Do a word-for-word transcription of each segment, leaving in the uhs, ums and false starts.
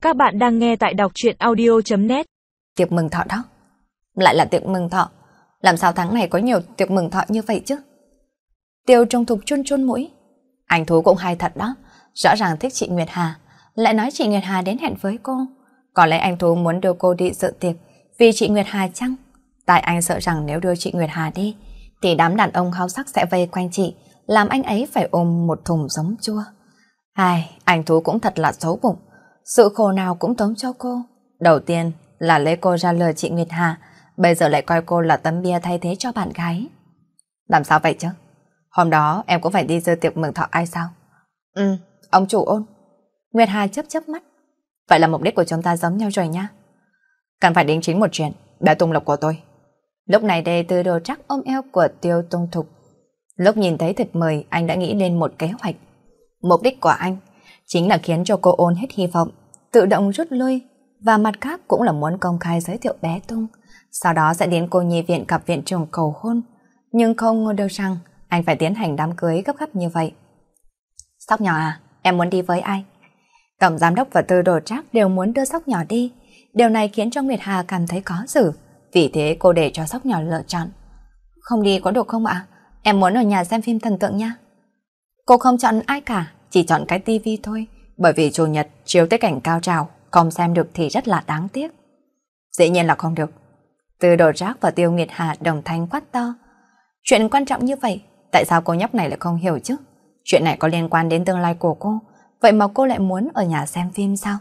Các bạn đang nghe tại đọc truyện audio chấm net. Tiệc mừng thọ đó. Lại là tiệc mừng thọ. Làm sao tháng này có nhiều tiệc mừng thọ như vậy chứ? Tiêu Trung Thục chun chun mũi. Anh Thú cũng hay thật đó. Rõ ràng thích chị Nguyệt Hà, lại nói chị Nguyệt Hà đến hẹn với cô. Có lẽ anh Thú muốn đưa cô đi dự tiệc vì chị Nguyệt Hà chăng? Tại anh sợ rằng nếu đưa chị Nguyệt Hà đi thì đám đàn ông háo sắc sẽ vây quanh chị, làm anh ấy phải ôm một thùng giống chua. Ai, anh Thú cũng thật là xấu bụng. Sự khổ nào cũng tống cho cô. Đầu tiên là lấy cô ra lừa chị Nguyệt Hà, bây giờ lại coi cô là tấm bia thay thế cho bạn gái. Làm sao vậy chứ? Hôm đó em cũng phải đi dự tiệc mừng thọ ai sao? Ừ, ông chủ Ôn. Nguyệt Hà chớp chớp mắt. Vậy là mục đích của chúng ta giống nhau rồi nha. Cần phải đính chính một chuyện, bé Tung Lộc của tôi. Lúc này đây Từ Đồ Trác ôm eo của Tiêu Tung Thục. Lúc nhìn thấy thiệp mời, anh đã nghĩ lên một kế hoạch. Mục đích của anh chính là khiến cho cô Ôn hết hy vọng, tự động rút lui, và mặt khác cũng là muốn công khai giới thiệu bé Tung. Sau đó sẽ đến cô nhi viện gặp viện trưởng cầu hôn. Nhưng không ngờ được rằng anh phải tiến hành đám cưới gấp gáp như vậy. Sóc nhỏ à, em muốn đi với ai? Tổng giám đốc và Từ Đồ Trác đều muốn đưa Sóc nhỏ đi. Điều này khiến cho Nguyệt Hà cảm thấy khó xử. Vì thế cô để cho Sóc nhỏ lựa chọn. Không đi có được không ạ? Em muốn ở nhà xem phim thần tượng nha. Cô không chọn ai cả, chỉ chọn cái tivi thôi. Bởi vì chủ nhật chiếu tới cảnh cao trào, không xem được thì rất là đáng tiếc. Dĩ nhiên là không được. Từ Đồ Trác và Tiêu Nguyệt Hà đồng thanh quát to. Chuyện quan trọng như vậy, tại sao cô nhóc này lại không hiểu chứ? Chuyện này có liên quan đến tương lai của cô, vậy mà cô lại muốn ở nhà xem phim sao?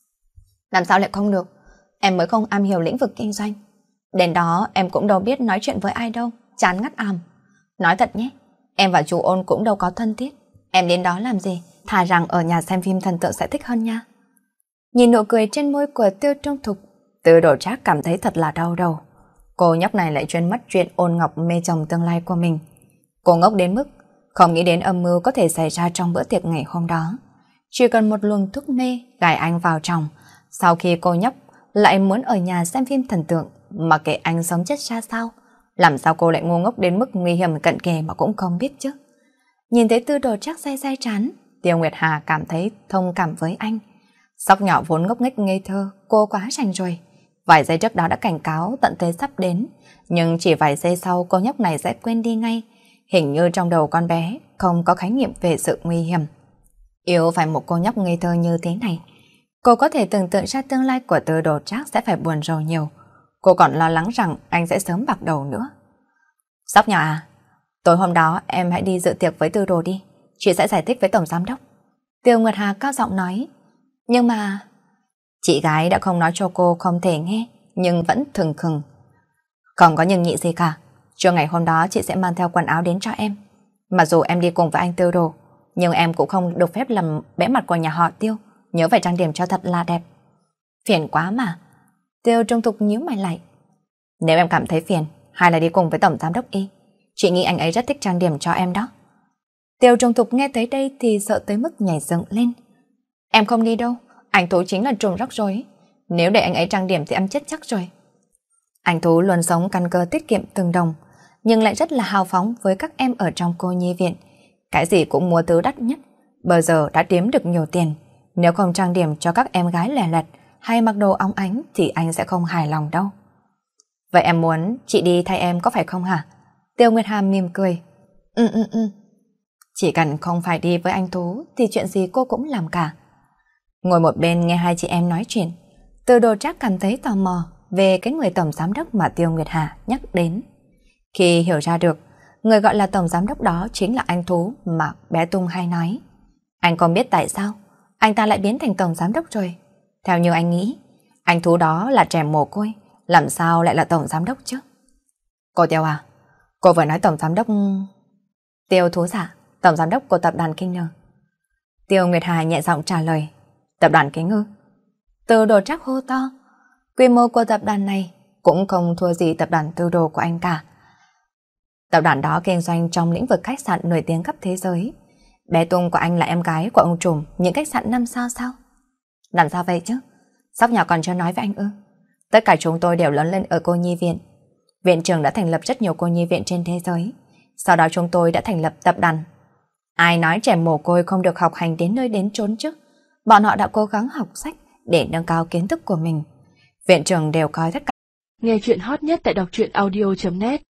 Làm sao lại không được? Em mới không am hiểu lĩnh vực kinh doanh. Đến đó em cũng đâu biết nói chuyện với ai đâu, chán ngắt àm. Nói thật nhé, em và chú Ôn cũng đâu có thân thiết. Em đến đó làm gì? Thà rằng ở nhà xem phim thần tượng sẽ thích hơn nha. Nhìn nụ cười trên môi của Tiêu Trung Thục, Từ Đồ Trác cảm thấy thật là đau đầu. Cô nhóc này lại chuyên mất chuyện Ôn Ngọc mê chồng tương lai của mình. Cô ngốc đến mức không nghĩ đến âm mưu có thể xảy ra trong bữa tiệc ngày hôm đó. Chỉ cần một luồng thuốc mê gài anh vào trong. Sau khi cô nhóc lại muốn ở nhà xem phim thần tượng, mà kệ anh sống chết ra sao, làm sao cô lại ngu ngốc đến mức nguy hiểm cận kề mà cũng không biết chứ? Nhìn thấy Từ Đồ Trác say say chán, Tiêu Nguyệt Hà cảm thấy thông cảm với anh. Sóc nhỏ vốn ngốc nghếch ngây thơ, cô quá rành rồi. Vài giây trước đó đã cảnh cáo tận thế sắp đến, nhưng chỉ vài giây sau cô nhóc này sẽ quên đi ngay. Hình như trong đầu con bé không có khái niệm về sự nguy hiểm. Yêu phải một cô nhóc ngây thơ như thế này. Cô có thể tưởng tượng ra tương lai của Từ Đồ Trác sẽ phải buồn rầu nhiều. Cô còn lo lắng rằng anh sẽ sớm bạc đầu nữa. Sóc nhỏ à, tối hôm đó em hãy đi dự tiệc với Từ Đồ đi. Chị sẽ giải thích với tổng giám đốc. Tiêu Nguyệt Hà cao giọng nói. Nhưng mà... Chị gái đã không nói cho cô không thể nghe, nhưng vẫn thừng khừng. Không có nhưng nhị gì cả. Trưa ngày hôm đó chị sẽ mang theo quần áo đến cho em. Mặc dù em đi cùng với anh Tiêu Đồ, nhưng em cũng không được phép làm bẽ mặt của nhà họ Tiêu. Nhớ phải trang điểm cho thật là đẹp. Phiền quá mà. Tiêu Trung Thục nhíu mày lại. Nếu em cảm thấy phiền, hay là đi cùng với tổng giám đốc Y. Chị nghĩ anh ấy rất thích trang điểm cho em đó. Tiêu Trung Thục nghe tới đây thì sợ tới mức nhảy dựng lên. Em không đi đâu, anh Tú chính là trùm rắc rối. Nếu để anh ấy trang điểm thì em chết chắc rồi. Anh Tú luôn sống căn cơ tiết kiệm từng đồng, nhưng lại rất là hào phóng với các em ở trong cô nhi viện. Cái gì cũng mua thứ đắt nhất, bây giờ đã kiếm được nhiều tiền. Nếu không trang điểm cho các em gái lẻ lẹt hay mặc đồ óng ánh thì anh sẽ không hài lòng đâu. Vậy em muốn chị đi thay em có phải không hả? Tiêu Nguyệt Hà mỉm cười. Ừ ừ ừ. Chỉ cần không phải đi với anh Tú thì chuyện gì cô cũng làm cả. Ngồi một bên nghe hai chị em nói chuyện, Từ Đồ Trác cảm thấy tò mò về cái người tổng giám đốc mà Tiêu Nguyệt Hà nhắc đến. Khi hiểu ra được, người gọi là tổng giám đốc đó chính là anh Tú mà bé Tung hay nói. Anh không biết tại sao anh ta lại biến thành tổng giám đốc rồi. Theo như anh nghĩ, anh Tú đó là trẻ mồ côi, làm sao lại là tổng giám đốc chứ? Cô Tiêu à, cô vừa nói tổng giám đốc... Tiêu Thú Giả, tổng giám đốc của tập đoàn Kinh Ngư. Tiêu Nguyệt Hà nhẹ giọng trả lời. Tập đoàn Kinh Ngư? Từ Đồ Trác hô to. Quy mô của tập đoàn này cũng không thua gì tập đoàn Tư Đồ của anh cả. Tập đoàn đó kinh doanh trong lĩnh vực khách sạn nổi tiếng khắp thế giới. Bé Tung của anh là em gái của ông trùm những khách sạn năm sao sao? Làm sao vậy chứ? Sóc nhỏ còn chưa nói với anh ư? Tất cả chúng tôi đều lớn lên ở cô nhi viện. Viện trưởng đã thành lập rất nhiều cô nhi viện trên thế giới. Sau đó chúng tôi đã thành lập tập đoàn. Ai nói trẻ mồ côi không được học hành đến nơi đến chốn chứ? Bọn họ đã cố gắng học sách để nâng cao kiến thức của mình. Viện trưởng đều coi tất cả. Nghe chuyện hot nhất tại đọc truyện audio chấm net